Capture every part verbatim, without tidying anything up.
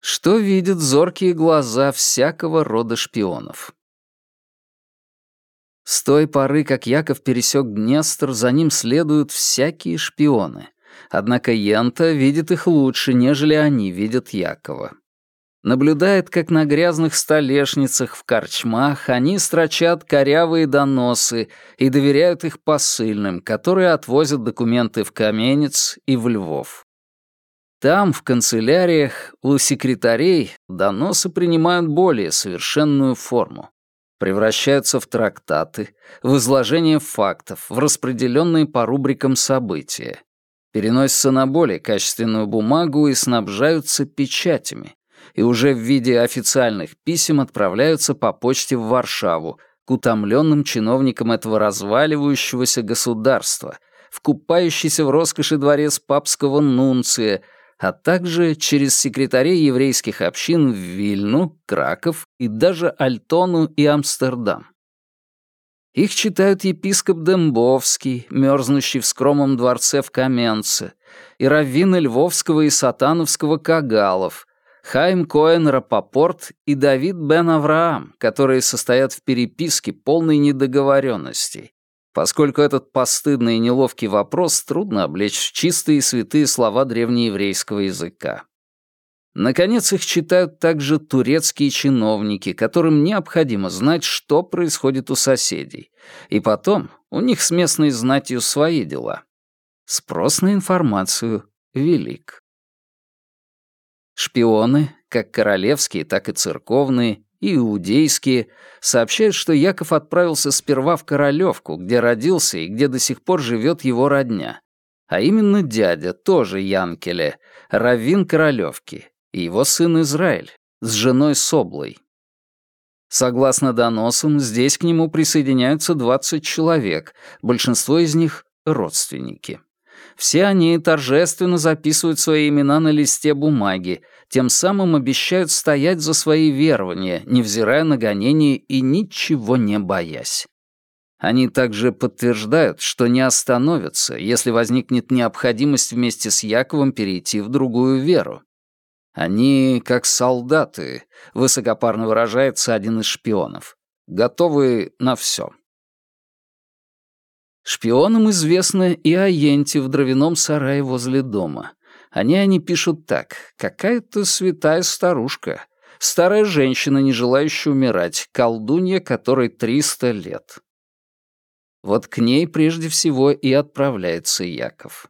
Что видят зоркие глаза всякого рода шпионов? С той поры, как Яков пересек Днестр, за ним следуют всякие шпионы. Однако Йента видит их лучше, нежели они видят Якова. Наблюдает, как на грязных столешницах в корчмах они строчат корявые доносы и доверяют их посыльным, которые отвозят документы в Каменец и в Львов. Там, в канцеляриях, у секретарей доносы принимают более совершенную форму. Превращаются в трактаты, в изложение фактов, в распределенные по рубрикам события. Переносятся на более качественную бумагу и снабжаются печатями. И уже в виде официальных писем отправляются по почте в Варшаву к утомленным чиновникам этого разваливающегося государства, в купающийся в роскоши дворец папского нунция, а также через секретарей еврейских общин в Вильну, Краков и даже Альтону и Амстердам. Их читают епископ Дембовский, мерзнущий в скромном дворце в Каменце, и раввины Львовского и Сатановского Кагалов, Хаим Коэн Рапопорт и Давид бен Авраам, которые состоят в переписке полной недоговоренностей, поскольку этот постыдный и неловкий вопрос трудно облечь в чистые и святые слова древнееврейского языка. Наконец, их читают также турецкие чиновники, которым необходимо знать, что происходит у соседей. И потом, у них с местной знатью свои дела. Спрос на информацию велик. Шпионы, как королевские, так и церковные, и иудейские, сообщают, что Яков отправился сперва в Королевку, где родился и где до сих пор живет его родня. А именно дядя, тоже Янкеле, раввин Королевки, и его сын Израиль, с женой Соблой. Согласно доносам, здесь к нему присоединяются двадцать человек, большинство из них — родственники. Все они торжественно записывают свои имена на листе бумаги, тем самым обещают стоять за свои верования, невзирая на гонения и ничего не боясь. Они также подтверждают, что не остановятся, если возникнет необходимость вместе с Яковом перейти в другую веру. Они, как солдаты, высокопарно выражается один из шпионов, готовы на все. Шпионам известно и о Йенте в дровяном сарае возле дома. Они они пишут так: «Какая-то святая старушка, старая женщина, не желающая умирать, колдунья, которой триста лет». Вот к ней прежде всего и отправляется Яков.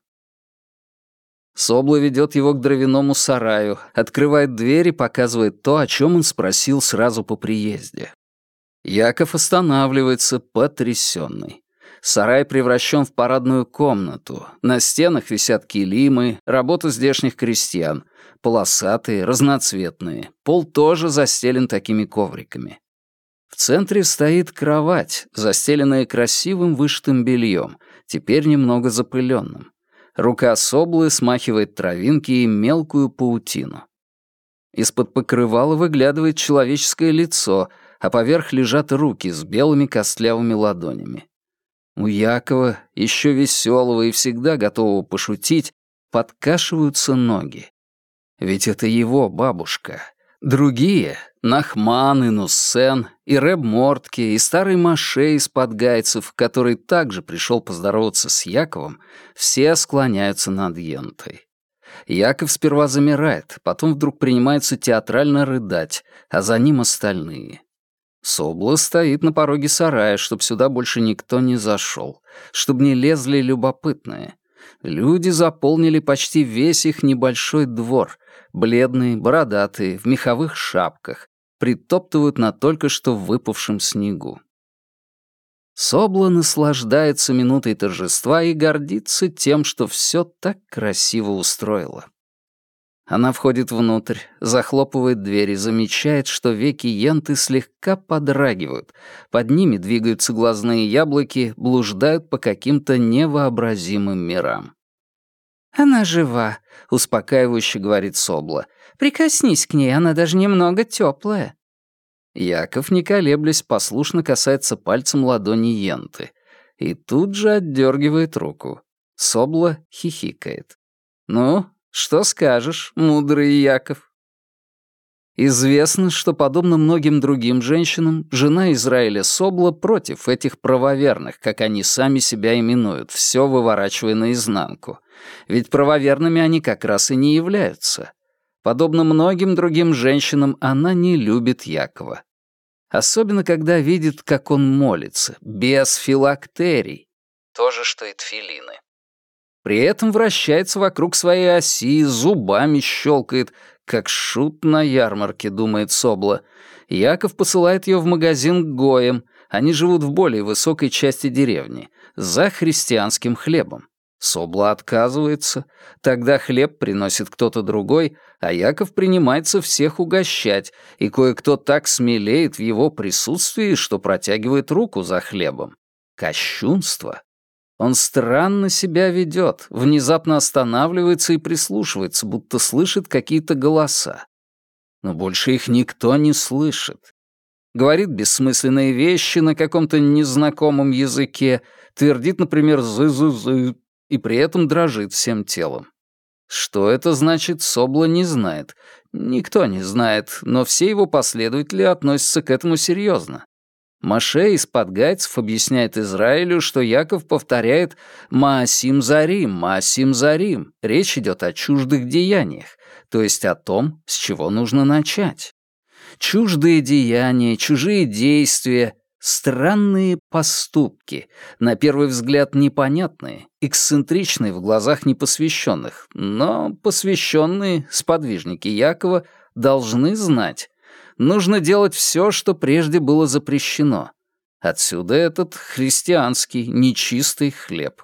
Собла ведет его к дровяному сараю, открывает дверь и показывает то, о чем он спросил сразу по приезде. Яков останавливается, потрясенный. Сарай превращен в парадную комнату. На стенах висят килимы, работа здешних крестьян, полосатые, разноцветные. Пол тоже застелен такими ковриками. В центре стоит кровать, застеленная красивым вышитым бельем, теперь немного запыленным. Рука Соблы смахивает травинки и мелкую паутину. Из-под покрывала выглядывает человеческое лицо, а поверх лежат руки с белыми костлявыми ладонями. У Якова, еще веселого и всегда готового пошутить, подкашиваются ноги. Ведь это его бабушка. Другие — Нахман и Нуссен, и Рэб Мортке, и старый Моше из-под гайцев, который также пришел поздороваться с Яковом, все склоняются над Йентой. Яков сперва замирает, потом вдруг принимается театрально рыдать, а за ним остальные. Собла стоит на пороге сарая, чтоб сюда больше никто не зашел, чтоб не лезли любопытные. Люди заполнили почти весь их небольшой двор, бледные, бородатые, в меховых шапках, притоптывают на только что выпавшем снегу. Собла наслаждается минутой торжества и гордится тем, что все так красиво устроила. Она входит внутрь, захлопывает дверь и замечает, что веки Йенты слегка подрагивают, под ними двигаются глазные яблоки, блуждают по каким-то невообразимым мирам. «Она жива», — успокаивающе говорит Собла. «Прикоснись к ней, она даже немного теплая». Яков, не колеблясь, послушно касается пальцем ладони Йенты и тут же отдергивает руку. Собла хихикает. «Ну, что скажешь, мудрый Яков?» Известно, что, подобно многим другим женщинам, жена Израиля Собла против этих правоверных, как они сами себя именуют, все выворачивая наизнанку. Ведь правоверными они как раз и не являются. Подобно многим другим женщинам, она не любит Якова. Особенно, когда видит, как он молится, без филактерий. То же, что и тфилины. При этом вращается вокруг своей оси, зубами щелкает, как шут на ярмарке, думает Собла. Яков посылает ее в магазин к гоям, они живут в более высокой части деревни, за христианским хлебом. Собла отказывается, тогда хлеб приносит кто-то другой, а Яков принимается всех угощать, и кое-кто так смелеет в его присутствии, что протягивает руку за хлебом. Кощунство. Он странно себя ведет, внезапно останавливается и прислушивается, будто слышит какие-то голоса. Но больше их никто не слышит. Говорит бессмысленные вещи на каком-то незнакомом языке, твердит, например, «зы-зы-зы», и при этом дрожит всем телом. Что это значит, Собла не знает. Никто не знает, но все его последователи относятся к этому серьезно. Моше из Падгайцев объясняет Израилю, что Яков повторяет «Маасим Зарим, Маасим Зарим». Речь идет о чуждых деяниях, то есть о том, с чего нужно начать. Чуждые деяния, чужие действия, странные поступки, на первый взгляд непонятные, эксцентричные в глазах непосвященных, но посвященные, сподвижники Якова, должны знать. Нужно делать все, что прежде было запрещено. Отсюда этот христианский, нечистый хлеб.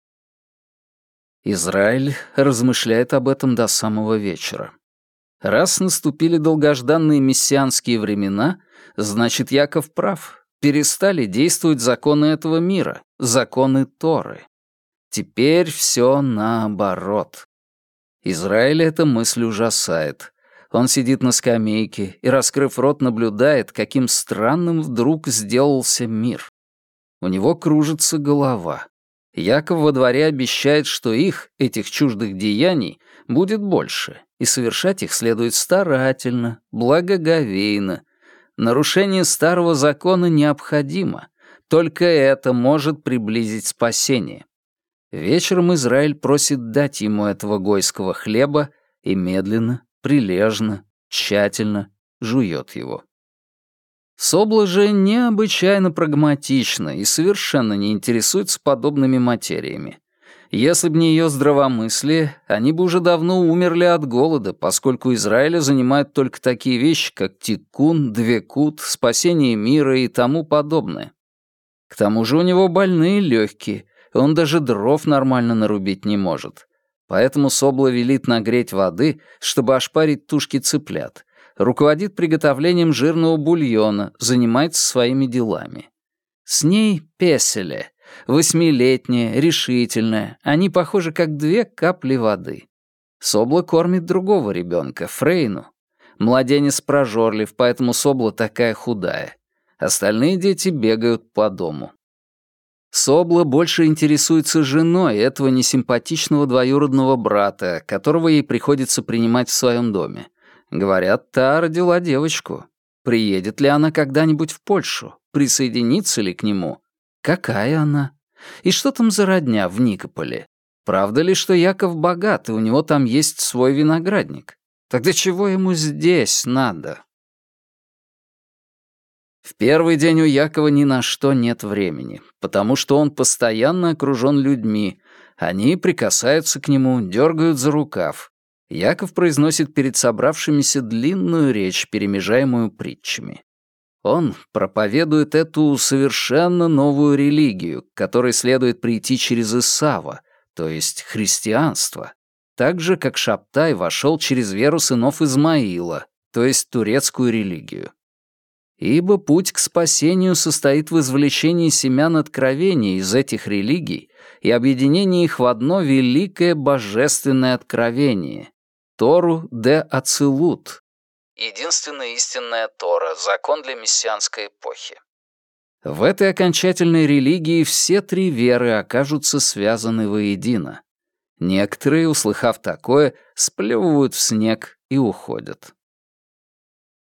Израиль размышляет об этом до самого вечера. Раз наступили долгожданные мессианские времена, значит, Яков прав. Перестали действовать законы этого мира, законы Торы. Теперь все наоборот. Израиля эта мысль ужасает. Он сидит на скамейке и, раскрыв рот, наблюдает, каким странным вдруг сделался мир. У него кружится голова. Яков во дворе обещает, что их, этих чуждых деяний, будет больше, и совершать их следует старательно, благоговейно. Нарушение старого закона необходимо. Только это может приблизить спасение. Вечером Израиль просит дать ему этого гойского хлеба и медленно, прилежно, тщательно жует его. Собла же необычайно прагматична и совершенно не интересуется подобными материями. Если б не ее здравомыслие, они бы уже давно умерли от голода, поскольку Израиля занимают только такие вещи, как тиккун, двекут, спасение мира и тому подобное. К тому же у него больные легкие, и он даже дров нормально нарубить не может. Поэтому Собла велит нагреть воды, чтобы ошпарить тушки цыплят, руководит приготовлением жирного бульона, занимается своими делами. С ней Песеле, восьмилетняя, решительная, они похожи как две капли воды. Собла кормит другого ребенка, Фрейну. Младенец прожорлив, поэтому Собла такая худая. Остальные дети бегают по дому. Собла больше интересуется женой этого несимпатичного двоюродного брата, которого ей приходится принимать в своем доме. Говорят, та родила девочку. Приедет ли она когда-нибудь в Польшу? Присоединится ли к нему? Какая она? И что там за родня в Никополе? Правда ли, что Яков богат, и у него там есть свой виноградник? Тогда чего ему здесь надо? В первый день у Якова ни на что нет времени, потому что он постоянно окружен людьми. Они прикасаются к нему, дергают за рукав. Яков произносит перед собравшимися длинную речь, перемежаемую притчами. Он проповедует эту совершенно новую религию, к которой следует прийти через Исава, то есть христианство, так же, как Шабтай вошел через веру сынов Измаила, то есть турецкую религию. Ибо путь к спасению состоит в извлечении семян откровения из этих религий и объединении их в одно великое божественное откровение — Тору де Ацилут. Единственная истинная Тора, закон для мессианской эпохи. В этой окончательной религии все три веры окажутся связаны воедино. Некоторые, услыхав такое, сплевывают в снег и уходят.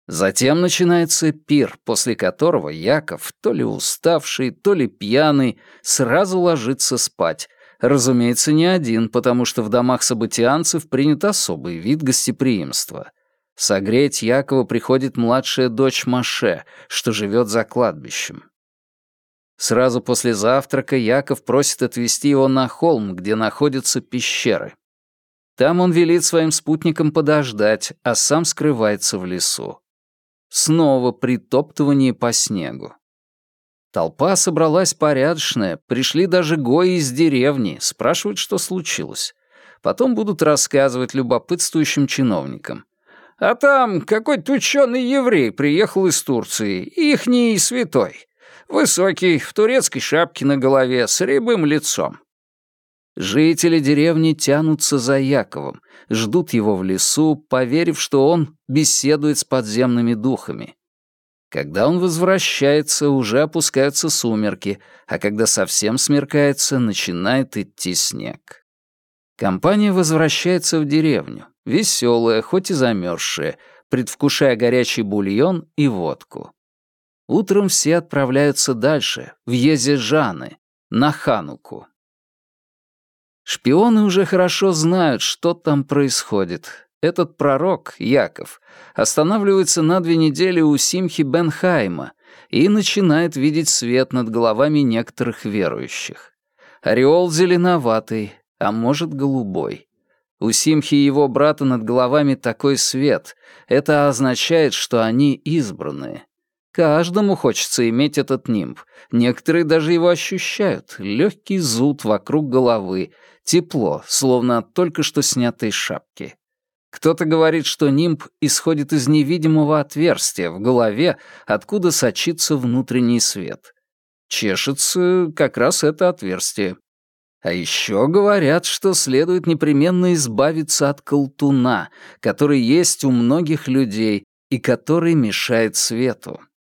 Затем начинается пир, после которого Яков, то ли уставший, то ли пьяный, сразу ложится спать. Разумеется, не один, потому что в домах событианцев принят особый вид гостеприимства. Согреть Якова приходит младшая дочь Маше, что живет за кладбищем. Сразу после завтрака Яков просит отвезти его на холм, где находятся пещеры. Там он велит своим спутникам подождать, а сам скрывается в лесу. Снова притоптывание по снегу. Толпа собралась порядочная, пришли даже гои из деревни, спрашивают, что случилось. Потом будут рассказывать любопытствующим чиновникам. А там какой-то ученый еврей приехал из Турции, ихний святой. Высокий, в турецкой шапке на голове, с рябым лицом. Жители деревни тянутся за Яковом, ждут его в лесу, поверив, что он беседует с подземными духами. Когда он возвращается, уже опускаются сумерки, а когда совсем смеркается, начинает идти снег. Компания возвращается в деревню, веселая, хоть и замерзшая, предвкушая горячий бульон и водку. Утром все отправляются дальше, в Езежаны, на Хануку. Шпионы уже хорошо знают, что там происходит. Этот пророк, Яков, останавливается на две недели у Симхи бен Хайма и начинает видеть свет над головами некоторых верующих. Ореол зеленоватый, а может, голубой. У Симхи и его брата над головами такой свет. Это означает, что они избранные. Каждому хочется иметь этот нимб. Некоторые даже его ощущают. Легкий зуд вокруг головы, тепло, словно от только что снятой шапки. Кто-то говорит, что нимб исходит из невидимого отверстия в голове, откуда сочится внутренний свет. Чешется как раз это отверстие. А еще говорят, что следует непременно избавиться от колтуна, который есть у многих людей и который мешает свету.